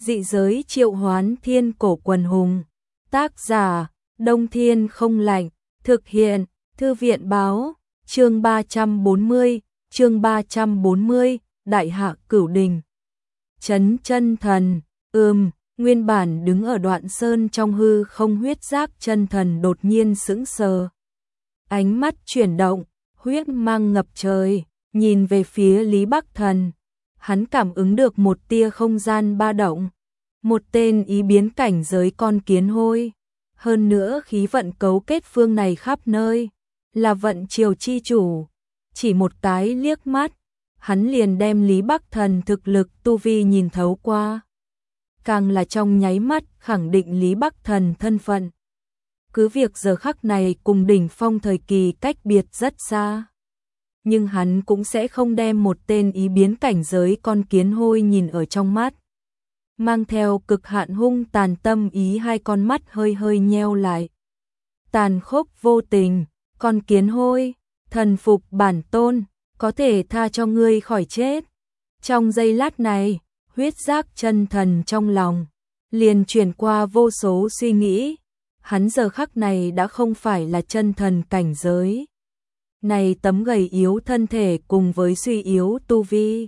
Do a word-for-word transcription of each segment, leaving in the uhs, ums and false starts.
Dị giới triệu hoán thiên cổ quần hùng. Tác giả, Đông Thiên không lạnh. Thực hiện, Thư viện báo. Chương ba trăm bốn mươi, chương ba trăm bốn mươi, Đại Hạ Cửu Đình. Chấn chân thần, ừm, nguyên bản đứng ở đoạn sơn trong hư không huyết giác chân thần đột nhiên sững sờ. Ánh mắt chuyển động, huyết mang ngập trời, nhìn về phía Lý Bắc Thần. Hắn cảm ứng được một tia không gian ba động, một tên ý biến cảnh giới con kiến hôi. Hơn nữa khí vận cấu kết phương này khắp nơi, là vận triều chi chủ. Chỉ một cái liếc mắt, hắn liền đem Lý Bắc Thần thực lực tu vi nhìn thấu qua. Càng là trong nháy mắt khẳng định Lý Bắc Thần thân phận. Cứ việc giờ khắc này cùng đỉnh phong thời kỳ cách biệt rất xa, nhưng hắn cũng sẽ không đem một tên ý biến cảnh giới con kiến hôi nhìn ở trong mắt. Mang theo cực hạn hung tàn tâm ý, hai con mắt hơi hơi nheo lại. Tàn khốc vô tình, con kiến hôi, thần phục bản tôn, có thể tha cho ngươi khỏi chết. Trong giây lát này, huyết giác chân thần trong lòng liền chuyển qua vô số suy nghĩ. Hắn giờ khắc này đã không phải là chân thần cảnh giới. Này tấm gầy yếu thân thể cùng với suy yếu tu vi,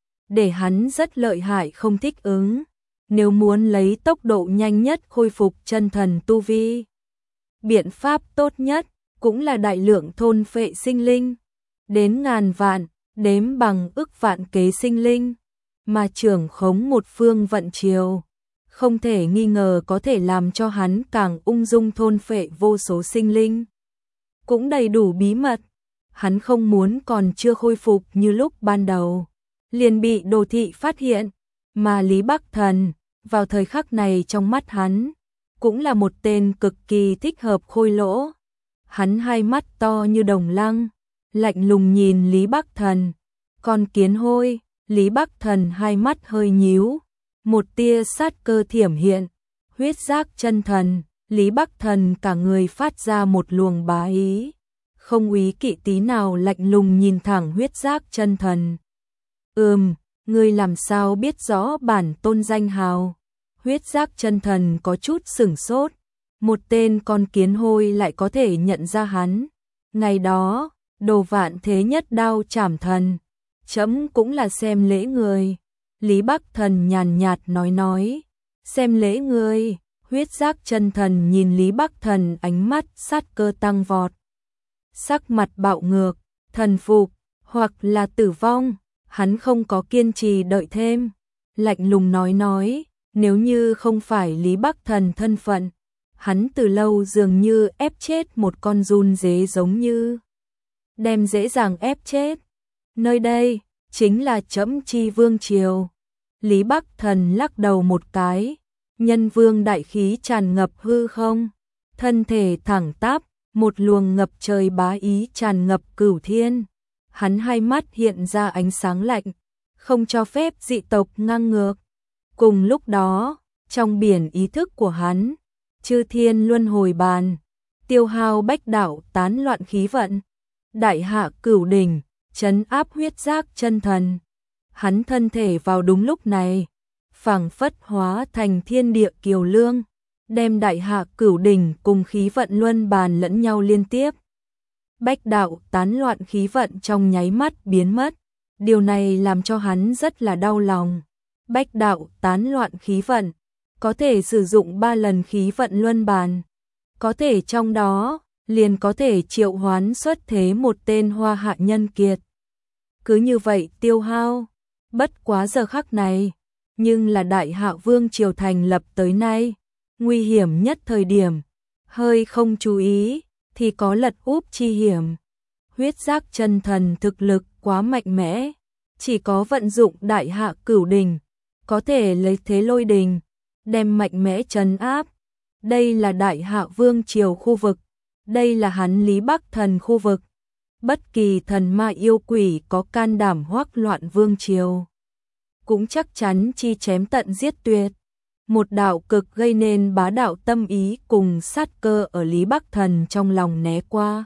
để hắn rất lợi hại không thích ứng. Nếu muốn lấy tốc độ nhanh nhất khôi phục chân thần tu vi, biện pháp tốt nhất cũng là đại lượng thôn phệ sinh linh, đến ngàn vạn, đếm bằng ức vạn kế sinh linh, mà trưởng khống một phương vận triều, không thể nghi ngờ có thể làm cho hắn càng ung dung thôn phệ vô số sinh linh. Cũng đầy đủ bí mật, hắn không muốn còn chưa khôi phục như lúc ban đầu, liền bị đồ thị phát hiện, mà Lý Bắc Thần, vào thời khắc này trong mắt hắn, cũng là một tên cực kỳ thích hợp khôi lỗ. Hắn hai mắt to như đồng lăng, lạnh lùng nhìn Lý Bắc Thần. Con kiến hôi, Lý Bắc Thần hai mắt hơi nhíu, một tia sát cơ thiểm hiện. Huyết giác chân thần, Lý Bắc Thần cả người phát ra một luồng bá ý, không úy kỵ tí nào, lạnh lùng nhìn thẳng huyết giác chân thần. Ừm, ngươi làm sao biết rõ bản tôn danh hào? Huyết giác chân thần có chút sửng sốt, một tên con kiến hôi lại có thể nhận ra hắn. Ngày đó, đồ vạn thế nhất đao trảm thần, trẫm cũng là xem lễ người. Lý Bắc Thần nhàn nhạt nói nói, xem lễ người. Huyết giác chân thần nhìn Lý Bắc Thần, ánh mắt sát cơ tăng vọt, sắc mặt bạo ngược, thần phục hoặc là tử vong. Hắn không có kiên trì đợi thêm, lạnh lùng nói nói, nếu như không phải Lý Bắc Thần thân phận, hắn từ lâu dường như ép chết một con giun dế, giống như đem dễ dàng ép chết. Nơi đây chính là trẫm chi vương triều. Lý Bắc Thần lắc đầu một cái, nhân vương đại khí tràn ngập hư không, thân thể thẳng tắp, một luồng ngập trời bá ý tràn ngập cửu thiên. Hắn hai mắt hiện ra ánh sáng lạnh, không cho phép dị tộc ngang ngược. Cùng lúc đó, trong biển ý thức của hắn, chư thiên luân hồi bàn, tiêu hao bách đạo tán loạn khí vận, đại hạ cửu đỉnh, trấn áp huyết giác chân thần. Hắn thân thể vào đúng lúc này, phảng phất hóa thành thiên địa kiều lương, đem đại hạ cửu đỉnh cùng khí vận luân bàn lẫn nhau liên tiếp. Bách đạo tán loạn khí vận trong nháy mắt biến mất, điều này làm cho hắn rất là đau lòng. Bách đạo tán loạn khí vận, có thể sử dụng ba lần khí vận luân bàn, có thể trong đó liền có thể triệu hoán xuất thế một tên hoa hạ nhân kiệt. Cứ như vậy tiêu hao, bất quá giờ khắc này, nhưng là đại hạ vương triều thành lập tới nay, nguy hiểm nhất thời điểm, hơi không chú ý thì có lật úp chi hiểm. Huyết giác chân thần thực lực quá mạnh mẽ, chỉ có vận dụng đại hạ cửu đình, có thể lấy thế lôi đình, đem mạnh mẽ trấn áp. Đây là đại hạ vương triều khu vực, đây là hắn Lý Bắc Thần khu vực. Bất kỳ thần ma yêu quỷ có can đảm hoắc loạn vương triều, cũng chắc chắn chi chém tận giết tuyệt. Một đạo cực gây nên bá đạo tâm ý cùng sát cơ ở Lý Bắc Thần trong lòng né qua.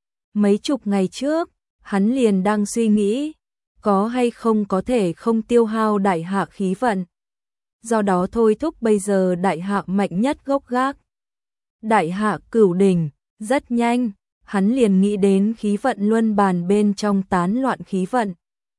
Mấy chục ngày trước, hắn liền đang suy nghĩ, có hay không có thể không tiêu hao đại hạ khí vận. do đó thôi thúc bây giờ đại hạ mạnh nhất gốc gác. Đại hạ cửu đỉnh, rất nhanh, hắn liền nghĩ đến khí vận luân bàn bên trong tán loạn khí vận.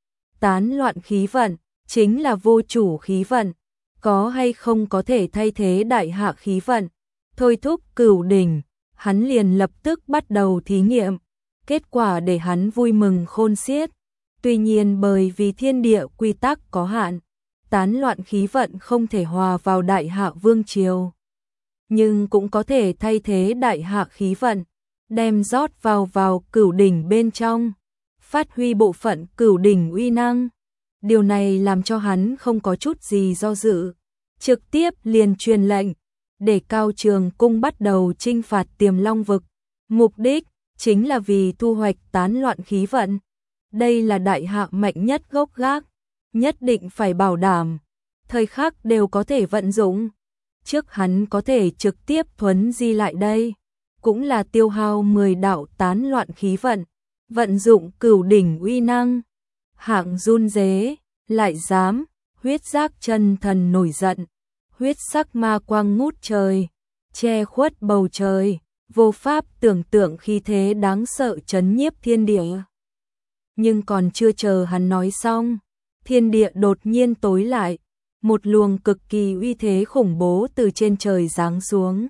Tán loạn khí vận, chính là vô chủ khí vận, có hay không có thể thay thế đại hạ khí vận. Thôi thúc cửu đỉnh, hắn liền lập tức bắt đầu thí nghiệm, kết quả để hắn vui mừng khôn xiết. Tuy nhiên bởi vì thiên địa quy tắc có hạn, tán loạn khí vận không thể hòa vào đại hạ vương triều, nhưng cũng có thể thay thế đại hạ khí vận, đem rót vào vào cửu đỉnh bên trong, phát huy bộ phận cửu đỉnh uy năng. Điều này làm cho hắn không có chút gì do dự, trực tiếp liền truyền lệnh, để Cao Trường Cung bắt đầu chinh phạt Tiềm Long vực, mục đích chính là vì thu hoạch tán loạn khí vận. Đây là đại hạ mạnh nhất gốc gác, nhất định phải bảo đảm, thời khắc đều có thể vận dụng. Trước hắn có thể trực tiếp thuấn di lại đây, cũng là tiêu hao mười đạo tán loạn khí vận, vận dụng cửu đỉnh uy năng. Hạng run rế, lại dám, huyết giác chân thần nổi giận, huyết sắc ma quang ngút trời, che khuất bầu trời, vô pháp tưởng tượng khí thế đáng sợ chấn nhiếp thiên địa. Nhưng còn chưa chờ hắn nói xong, thiên địa đột nhiên tối lại, một luồng cực kỳ uy thế khủng bố từ trên trời giáng xuống,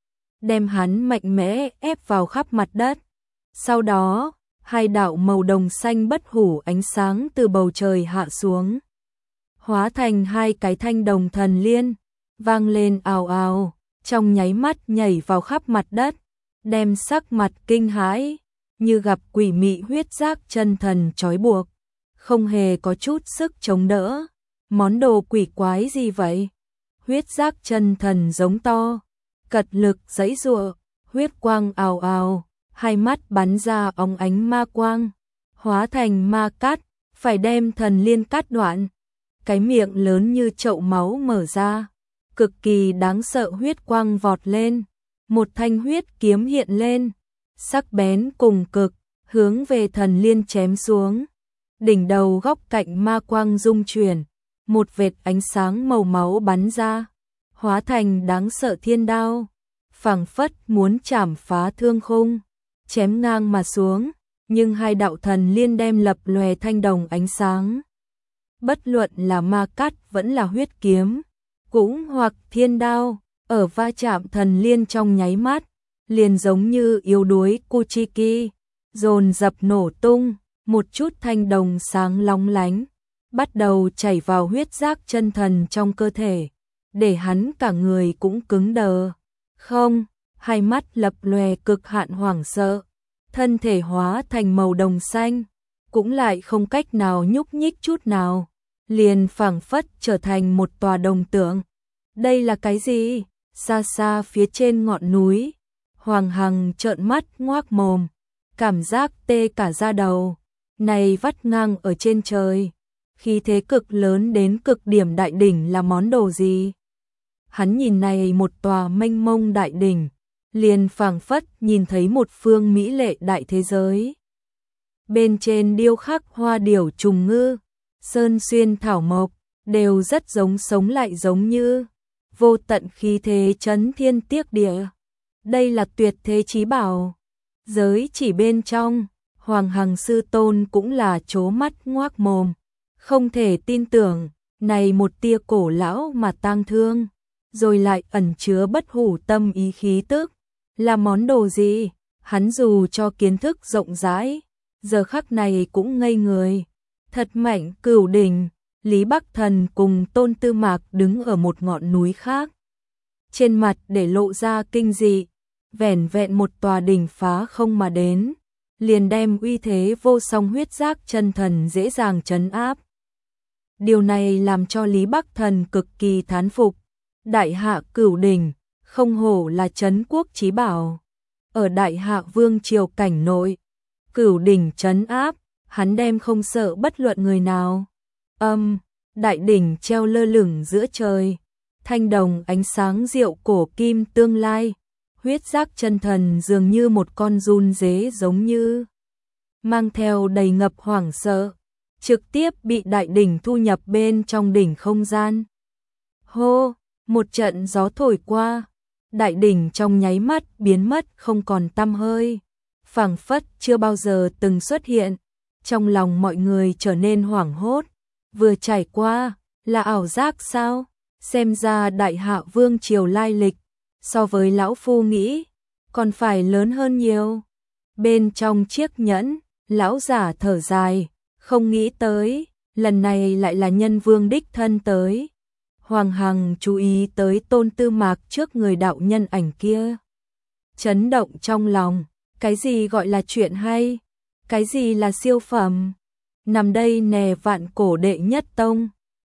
đem hắn mạnh mẽ ép vào khắp mặt đất. Sau đó, hai đạo màu đồng xanh bất hủ ánh sáng từ bầu trời hạ xuống, hóa thành hai cái thanh đồng thần liên, vang lên ào ào, trong nháy mắt nhảy vào khắp mặt đất, đem sắc mặt kinh hãi, như gặp quỷ mị huyết giác chân thần trói buộc, không hề có chút sức chống đỡ. Món đồ quỷ quái gì vậy? Huyết giác chân thần giống to, cật lực giãy giụa, huyết quang ào ào, hai mắt bắn ra óng ánh ma quang, hóa thành ma cát, phải đem thần liên cắt đoạn. Cái miệng lớn như chậu máu mở ra, cực kỳ đáng sợ huyết quang vọt lên, một thanh huyết kiếm hiện lên, sắc bén cùng cực, hướng về thần liên chém xuống. Đỉnh đầu góc cạnh ma quang rung chuyển, một vệt ánh sáng màu máu bắn ra, hóa thành đáng sợ thiên đao, phảng phất muốn chảm phá thương khung, chém ngang mà xuống, nhưng hai đạo thần liên đem lập lòe thanh đồng ánh sáng. Bất luận là ma cát vẫn là huyết kiếm, cũng hoặc thiên đao, ở va chạm thần liên trong nháy mắt, liền giống như yếu đuối Kuchiki, dồn dập nổ tung, một chút thanh đồng sáng lóng lánh, bắt đầu chảy vào huyết giác chân thần trong cơ thể, để hắn cả người cũng cứng đờ. Không, hai mắt lập lòe cực hạn hoảng sợ, thân thể hóa thành màu đồng xanh, cũng lại không cách nào nhúc nhích chút nào, liền phảng phất trở thành một tòa đồng tượng. Đây là cái gì? Xa xa phía trên ngọn núi, Hoàng Hằng trợn mắt ngoác mồm, cảm giác tê cả da đầu, này vắt ngang ở trên trời, khí thế cực lớn đến cực điểm đại đỉnh là món đồ gì? Hắn nhìn này một tòa mênh mông đại đỉnh, liền phảng phất nhìn thấy một phương mỹ lệ đại thế giới. Bên trên điêu khắc hoa điểu trùng ngư, sơn xuyên thảo mộc, đều rất giống sống lại giống như vô tận khí thế chấn thiên tiếc địa. Đây là tuyệt thế chí bảo. Giới chỉ bên trong, Hoàng Hằng sư tôn cũng là trố mắt ngoác mồm, không thể tin tưởng, này một tia cổ lão mà tang thương, rồi lại ẩn chứa bất hủ tâm ý khí tức, là món đồ gì? Hắn dù cho kiến thức rộng rãi, giờ khắc này cũng ngây người. Thật mạnh cửu đỉnh, Lý Bắc Thần cùng Tôn Tư Mạc đứng ở một ngọn núi khác, trên mặt để lộ ra kinh dị, vẻn vẹn một tòa đỉnh phá không mà đến, liền đem uy thế vô song huyết giác chân thần dễ dàng trấn áp. Điều này làm cho Lý Bắc Thần cực kỳ thán phục. Đại hạ cửu đỉnh, không hổ là trấn quốc chí bảo. Ở đại hạ vương triều cảnh nội, cửu đỉnh trấn áp, hắn đem không sợ bất luận người nào. Âm, đại đỉnh treo lơ lửng giữa trời, thanh đồng ánh sáng diệu cổ kim tương lai, huyết giác chân thần dường như một con run dế giống như, mang theo đầy ngập hoảng sợ, trực tiếp bị đại đỉnh thu nhập bên trong đỉnh không gian. Hô, một trận gió thổi qua, đại đỉnh trong nháy mắt biến mất không còn tăm hơi, phảng phất chưa bao giờ từng xuất hiện. Trong lòng mọi người trở nên hoảng hốt, vừa trải qua, là ảo giác sao? Xem ra đại hạ vương triều lai lịch, so với lão phu nghĩ, còn phải lớn hơn nhiều. Bên trong chiếc nhẫn, lão giả thở dài, không nghĩ tới, lần này lại là nhân vương đích thân tới. Hoàng Hằng chú ý tới Tôn Tư Mạc trước người đạo nhân ảnh kia. Chấn động trong lòng, cái gì gọi là chuyện hay? Cái gì là siêu phẩm? Nằm đây nè vạn cổ đệ nhất tông,